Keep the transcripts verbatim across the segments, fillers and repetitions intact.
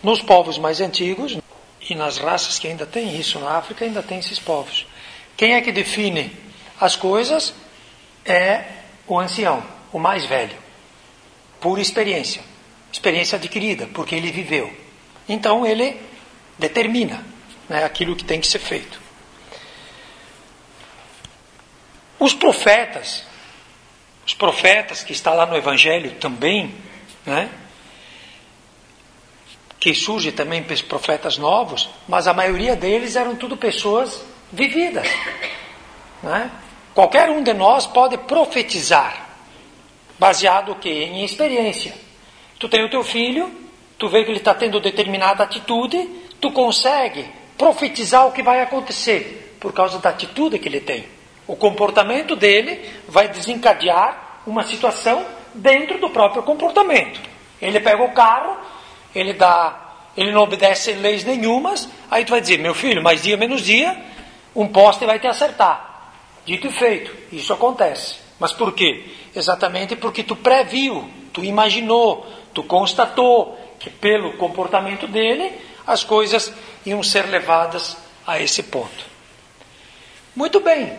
Nos povos mais antigos, e nas raças que ainda tem isso, na África ainda tem esses povos. Quem é que define as coisas é o ancião, o mais velho, por experiência. Experiência adquirida, porque ele viveu. Então ele determina, né, aquilo que tem que ser feito. Os profetas, os profetas que está lá no Evangelho também, né, que surge também profetas novos, mas a maioria deles eram tudo pessoas vividas, né? Qualquer um de nós pode profetizar, baseado o quê? Em experiência. Tu tem o teu filho, tu vê que ele está tendo determinada atitude, tu consegue profetizar o que vai acontecer, por causa da atitude que ele tem. O comportamento dele vai desencadear uma situação dentro do próprio comportamento. Ele pega o carro, ele dá, ele não obedece leis nenhumas, aí tu vai dizer, meu filho, mais dia menos dia, um poste vai te acertar. Dito e feito, isso acontece. Mas por quê? Exatamente porque tu previu, tu imaginou, tu constatou que pelo comportamento dele, as coisas iam ser levadas a esse ponto. Muito bem.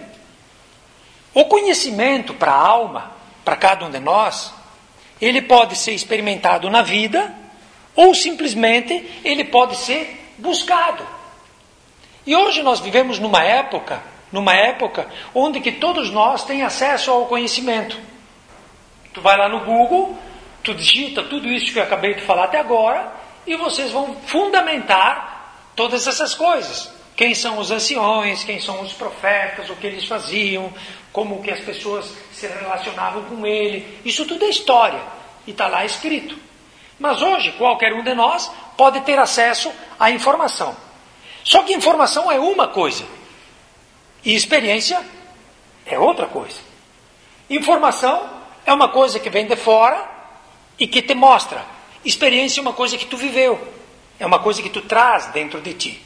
O conhecimento para a alma, para cada um de nós, ele pode ser experimentado na vida, ou simplesmente ele pode ser buscado. E hoje nós vivemos numa época, numa época onde que todos nós temos acesso ao conhecimento. Tu vai lá no Google, tu digita tudo isso que eu acabei de falar até agora, e vocês vão fundamentar todas essas coisas. Quem são os anciões, quem são os profetas, o que eles faziam, como que as pessoas se relacionavam com ele. Isso tudo é história e está lá escrito. Mas hoje qualquer um de nós pode ter acesso à informação. Só que informação é uma coisa e experiência é outra coisa. Informação é uma coisa que vem de fora e que te mostra. Experiência é uma coisa que tu viveu, é uma coisa que tu traz dentro de ti.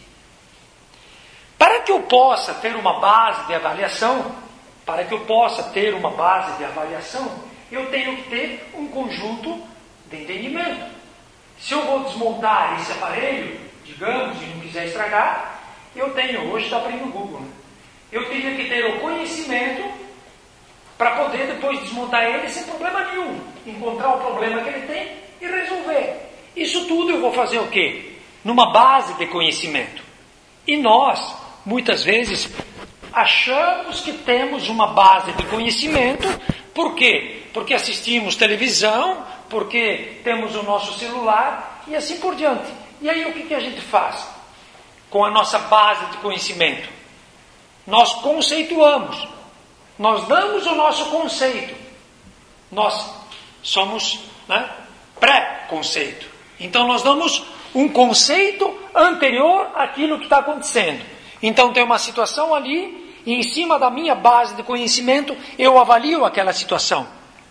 Para que eu possa ter uma base de avaliação, para que eu possa ter uma base de avaliação, eu tenho que ter um conjunto de entendimento. Se eu vou desmontar esse aparelho, digamos, e não quiser estragar, eu tenho, hoje está para ir no Google, né? Eu teria que ter o conhecimento para poder depois desmontar ele sem problema nenhum, encontrar o problema que ele tem e resolver. Isso tudo eu vou fazer o quê? Numa base de conhecimento. E nós, muitas vezes, achamos que temos uma base de conhecimento. Por quê? Porque assistimos televisão, porque temos o nosso celular e assim por diante. E aí o que, que a gente faz com a nossa base de conhecimento? Nós conceituamos, nós damos o nosso conceito, nós somos, né, pré-conceito. Então nós damos um conceito anterior àquilo que está acontecendo. Então tem uma situação ali, e em cima da minha base de conhecimento, eu avalio aquela situação.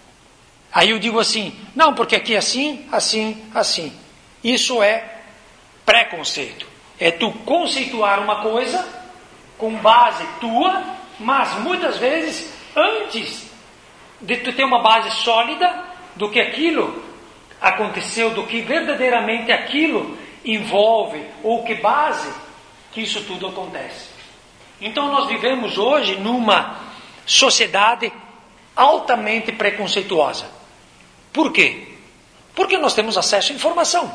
Aí eu digo assim, não, porque aqui é assim, assim, assim. Isso é pré-conceito. É tu conceituar uma coisa com base tua, mas muitas vezes, antes de tu ter uma base sólida do que aquilo aconteceu, do que verdadeiramente aquilo envolve, ou que base que isso tudo acontece. Então nós vivemos hoje numa sociedade altamente preconceituosa. Por quê? Porque nós temos acesso à informação,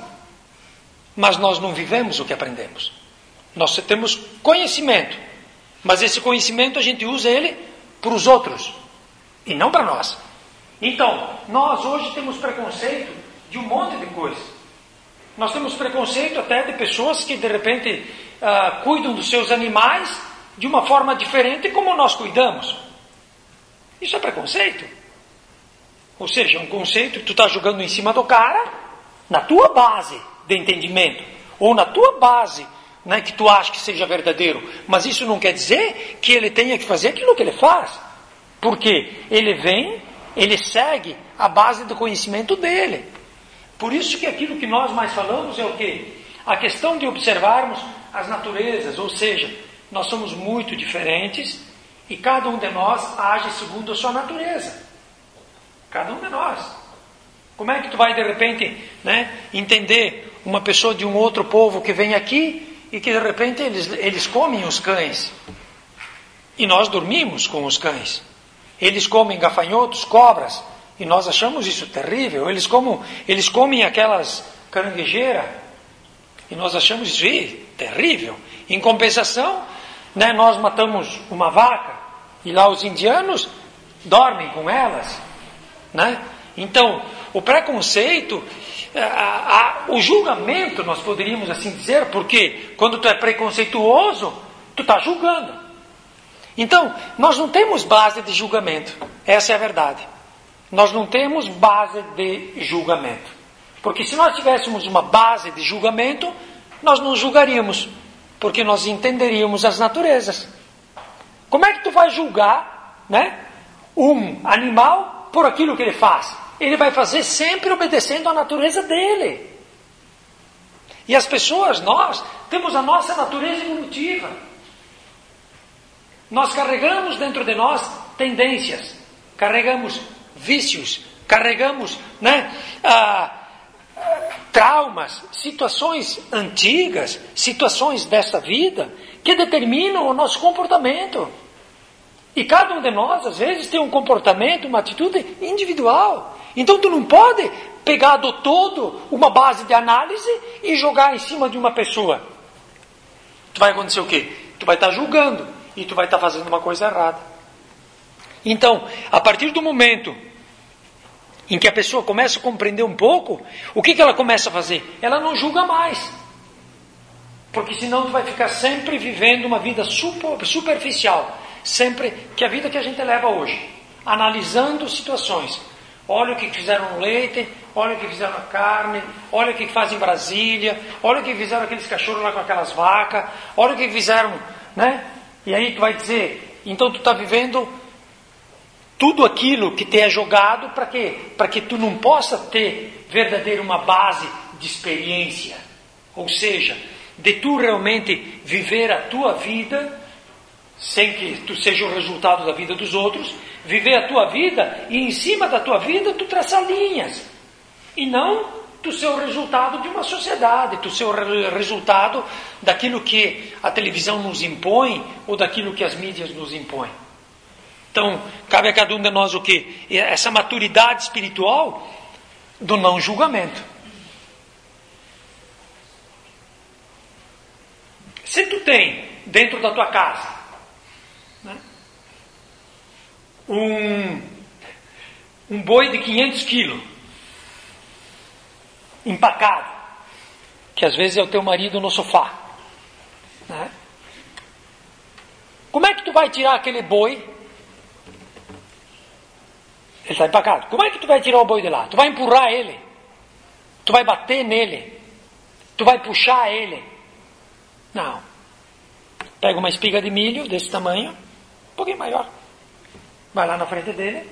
mas nós não vivemos o que aprendemos. Nós temos conhecimento, mas esse conhecimento a gente usa ele para os outros e não para nós. Então, nós hoje temos preconceito de um monte de coisa. Nós temos preconceito até de pessoas que de repente uh, cuidam dos seus animais de uma forma diferente como nós cuidamos. Isso é preconceito. Ou seja, é um conceito que tu está jogando em cima do cara na tua base de entendimento, ou na tua base, né, que tu acha que seja verdadeiro. Mas isso não quer dizer que ele tenha que fazer aquilo que ele faz. Porque ele vem, ele segue a base do conhecimento dele. Por isso que aquilo que nós mais falamos é o quê? A questão de observarmos as naturezas, ou seja, nós somos muito diferentes e cada um de nós age segundo a sua natureza. Cada um de nós. Como é que tu vai de repente, né, entender uma pessoa de um outro povo que vem aqui e que de repente eles, eles comem os cães. E nós dormimos com os cães. Eles comem gafanhotos, cobras, e nós achamos isso terrível. Eles, como, eles comem aquelas caranguejeiras, e nós achamos isso ih, terrível. Em compensação, né, nós matamos uma vaca, e lá os indianos dormem com elas. Né? Então, o preconceito, a, a, o julgamento, nós poderíamos assim dizer, porque quando tu é preconceituoso, tu está julgando. Então, nós não temos base de julgamento. Essa é a verdade. Nós não temos base de julgamento. Porque se nós tivéssemos uma base de julgamento, nós não julgaríamos. Porque nós entenderíamos as naturezas. Como é que tu vai julgar, né, um animal por aquilo que ele faz? Ele vai fazer sempre obedecendo à natureza dele. E as pessoas, nós, temos a nossa natureza evolutiva. Nós carregamos dentro de nós tendências, carregamos vícios, carregamos, né, ah, traumas, situações antigas, situações dessa vida que determinam o nosso comportamento. E cada um de nós, às vezes, tem um comportamento, uma atitude individual. Então tu não pode pegar do todo uma base de análise e jogar em cima de uma pessoa. Tu vai acontecer o quê? Tu vai estar julgando. E tu vai estar fazendo uma coisa errada. Então, a partir do momento em que a pessoa começa a compreender um pouco, o que, que ela começa a fazer? Ela não julga mais. Porque senão tu vai ficar sempre vivendo uma vida super, superficial. Sempre que a vida que a gente leva hoje. Analisando situações. Olha o que fizeram no leite, olha o que fizeram na carne, olha o que fazem em Brasília, olha o que fizeram aqueles cachorros lá com aquelas vacas, olha o que fizeram, né? E aí tu vai dizer, então tu está vivendo tudo aquilo que te é jogado para quê? Para que tu não possa ter verdadeira uma base de experiência. Ou seja, de tu realmente viver a tua vida, sem que tu seja o resultado da vida dos outros, viver a tua vida e em cima da tua vida tu traçar linhas. E não tu ser o resultado de uma sociedade, tu ser o resultado daquilo que a televisão nos impõe ou daquilo que as mídias nos impõem. Então, cabe a cada um de nós o quê? Essa maturidade espiritual do não julgamento. Se tu tem dentro da tua casa, né, um, um boi de quinhentos quilos, empacado, que às vezes é o teu marido no sofá, né? Como é que tu vai tirar aquele boi? Ele está empacado. Como é que tu vai tirar o boi de lá? Tu vai empurrar ele, tu vai bater nele, tu vai puxar ele? Não. Pega uma espiga de milho desse tamanho, um pouquinho maior, vai lá na frente dele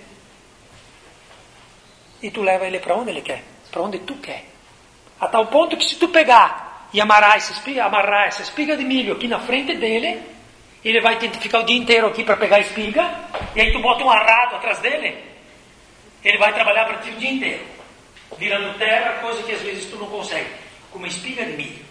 e tu leva ele para onde ele quer, para onde tu quer. A tal ponto que se tu pegar e amarrar essa espiga, amarrar essa espiga de milho aqui na frente dele, ele vai ter que ficar o dia inteiro aqui para pegar a espiga, e aí tu bota um arado atrás dele, ele vai trabalhar para ti o dia inteiro, virando terra, coisa que às vezes tu não consegue, com uma espiga de milho.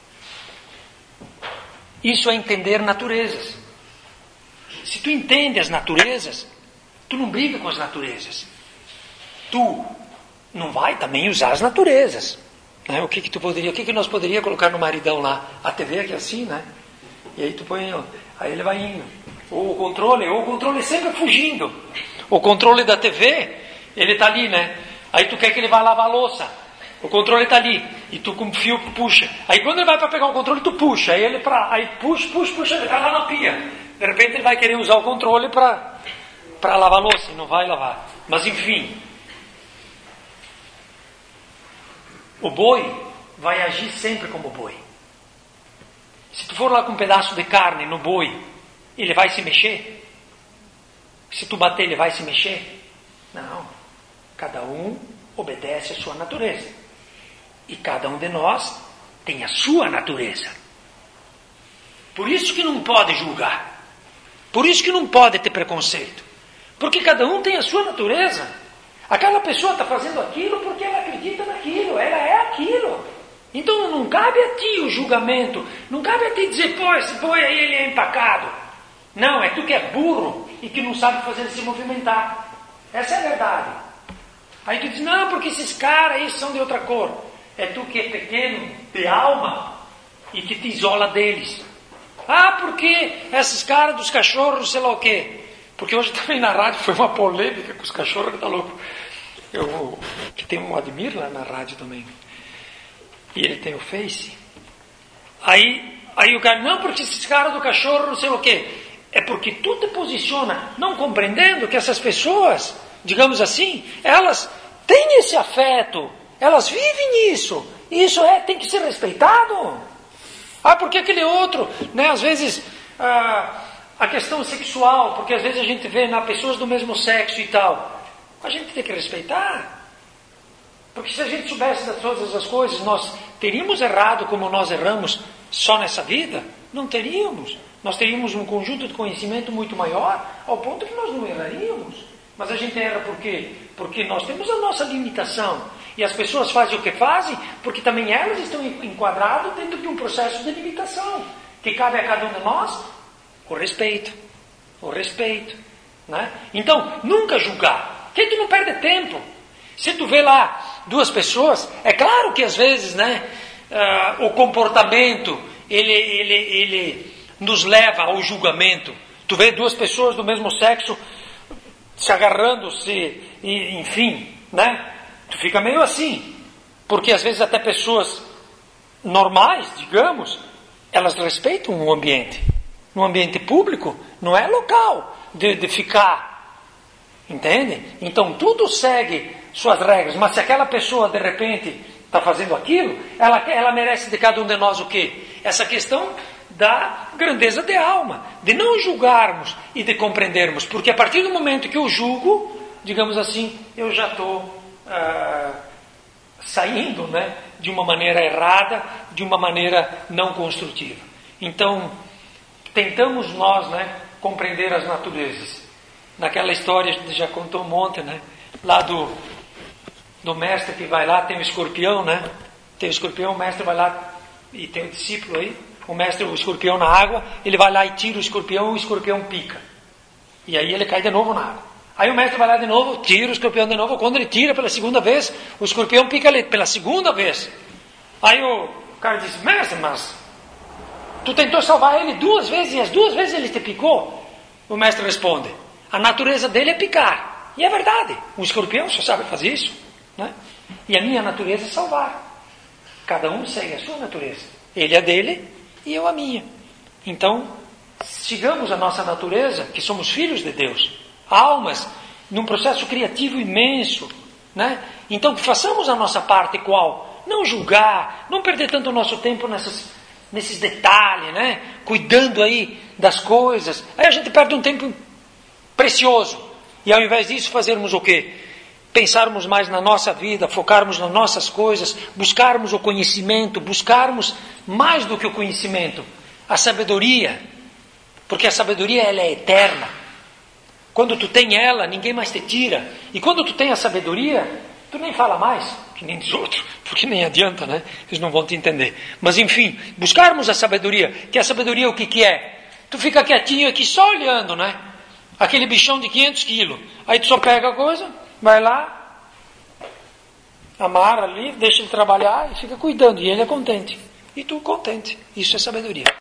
Isso é entender naturezas. Se tu entende as naturezas, tu não briga com as naturezas. Tu não vai também usar as naturezas. Né? O que que tu poderia, o que que nós poderíamos colocar no maridão lá? A T V aqui assim, né? E aí tu põe, aí ele vai indo. Ou o controle, ou o controle sempre fugindo. O controle da T V, ele está ali, né? Aí tu quer que ele vá lavar a louça. O controle está ali. E tu com o fio puxa. Aí quando ele vai para pegar o controle, tu puxa. Aí ele pra, aí puxa, puxa, puxa, ele está lá na pia. De repente ele vai querer usar o controle para para lavar a louça. E não vai lavar. Mas enfim. O boi vai agir sempre como boi. Se tu for lá com um pedaço de carne no boi, ele vai se mexer? Se tu bater, ele vai se mexer? Não. Cada um obedece à sua natureza. E cada um de nós tem a sua natureza. Por isso que não pode julgar. Por isso que não pode ter preconceito. Porque cada um tem a sua natureza. Aquela pessoa está fazendo aquilo porque ela acredita naquilo. Ela é aquilo. Então não cabe a ti o julgamento, não cabe a ti dizer, pô, esse boi aí ele é empacado. Não, é tu que é burro e que não sabe fazer ele se movimentar. Essa é a verdade. Aí tu diz, não, porque esses caras aí são de outra cor. É tu que é pequeno, de alma, e que te isola deles. Ah, porque esses caras dos cachorros, sei lá o quê. Porque hoje também na rádio foi uma polêmica com os cachorros, que tá louco. Eu, que tem um Admir lá na rádio também. E ele tem o Face. Aí, aí o cara, não, porque esses caras do cachorro, não sei o quê. É porque tu te posiciona, não compreendendo que essas pessoas, digamos assim, elas têm esse afeto, elas vivem isso. Isso é, tem que ser respeitado. Ah, porque aquele outro, né, às vezes, ah, a questão sexual, porque às vezes a gente vê na pessoas do mesmo sexo e tal. A gente tem que respeitar. Porque se a gente soubesse de todas essas coisas, nós teríamos errado como nós erramos só nessa vida? Não teríamos. Nós teríamos um conjunto de conhecimento muito maior, ao ponto que nós não erraríamos. Mas a gente erra por quê? Porque nós temos a nossa limitação. E as pessoas fazem o que fazem, porque também elas estão enquadradas dentro de um processo de limitação, que cabe a cada um de nós o respeito. O respeito. Né? Então, nunca julgar. Que tu não perde tempo. Se tu vê lá duas pessoas, é claro que às vezes, né, uh, o comportamento, ele, ele, ele nos leva ao julgamento. Tu vê duas pessoas do mesmo sexo se agarrando, se, e, enfim, né? Tu fica meio assim. Porque às vezes até pessoas normais, digamos, elas respeitam o ambiente. No ambiente público, não é local de, de ficar. Entende? Então tudo segue suas regras. Mas se aquela pessoa de repente está fazendo aquilo, ela, ela merece de cada um de nós o quê? Essa questão da grandeza de alma, de não julgarmos e de compreendermos. Porque a partir do momento que eu julgo, digamos assim, eu já estou ah, saindo, né, de uma maneira errada, de uma maneira não construtiva. Então, tentamos nós, né, compreender as naturezas. Naquela história, a gente já contou um monte, né? Lá do, do mestre que vai lá, tem o escorpião, né? Tem o escorpião, o mestre vai lá e tem o discípulo aí. O mestre, o escorpião na água, ele vai lá e tira o escorpião, o escorpião pica. E aí ele cai de novo na água. Aí o mestre vai lá de novo, tira o escorpião de novo. Quando ele tira pela segunda vez, o escorpião pica ele pela segunda vez. Aí o cara diz, mestre, mas tu tentou salvar ele duas vezes e as duas vezes ele te picou? O mestre responde, a natureza dele é picar. E é verdade. Um escorpião só sabe fazer isso. Né? E a minha natureza é salvar. Cada um segue a sua natureza. Ele é dele e eu a minha. Então, sigamos a nossa natureza, que somos filhos de Deus. Almas, num processo criativo imenso. Né? Então, que façamos a nossa parte qual? Não julgar, não perder tanto o nosso tempo nessas, nesses detalhes, né? Cuidando aí das coisas. Aí a gente perde um tempo precioso. E ao invés disso fazermos o quê? Pensarmos mais na nossa vida, focarmos nas nossas coisas, buscarmos o conhecimento, buscarmos mais do que o conhecimento, a sabedoria. Porque a sabedoria ela é eterna. Quando tu tem ela, ninguém mais te tira. E quando tu tem a sabedoria, tu nem fala mais, que nem dos outros, porque nem adianta, né? Eles não vão te entender. Mas enfim, buscarmos a sabedoria, que a sabedoria o que que é? Tu fica quietinho aqui só olhando, né? Aquele bichão de quinhentos quilos. Aí tu só pega a coisa, vai lá, amarra ali, deixa ele trabalhar e fica cuidando. E ele é contente. E tu contente. Isso é sabedoria.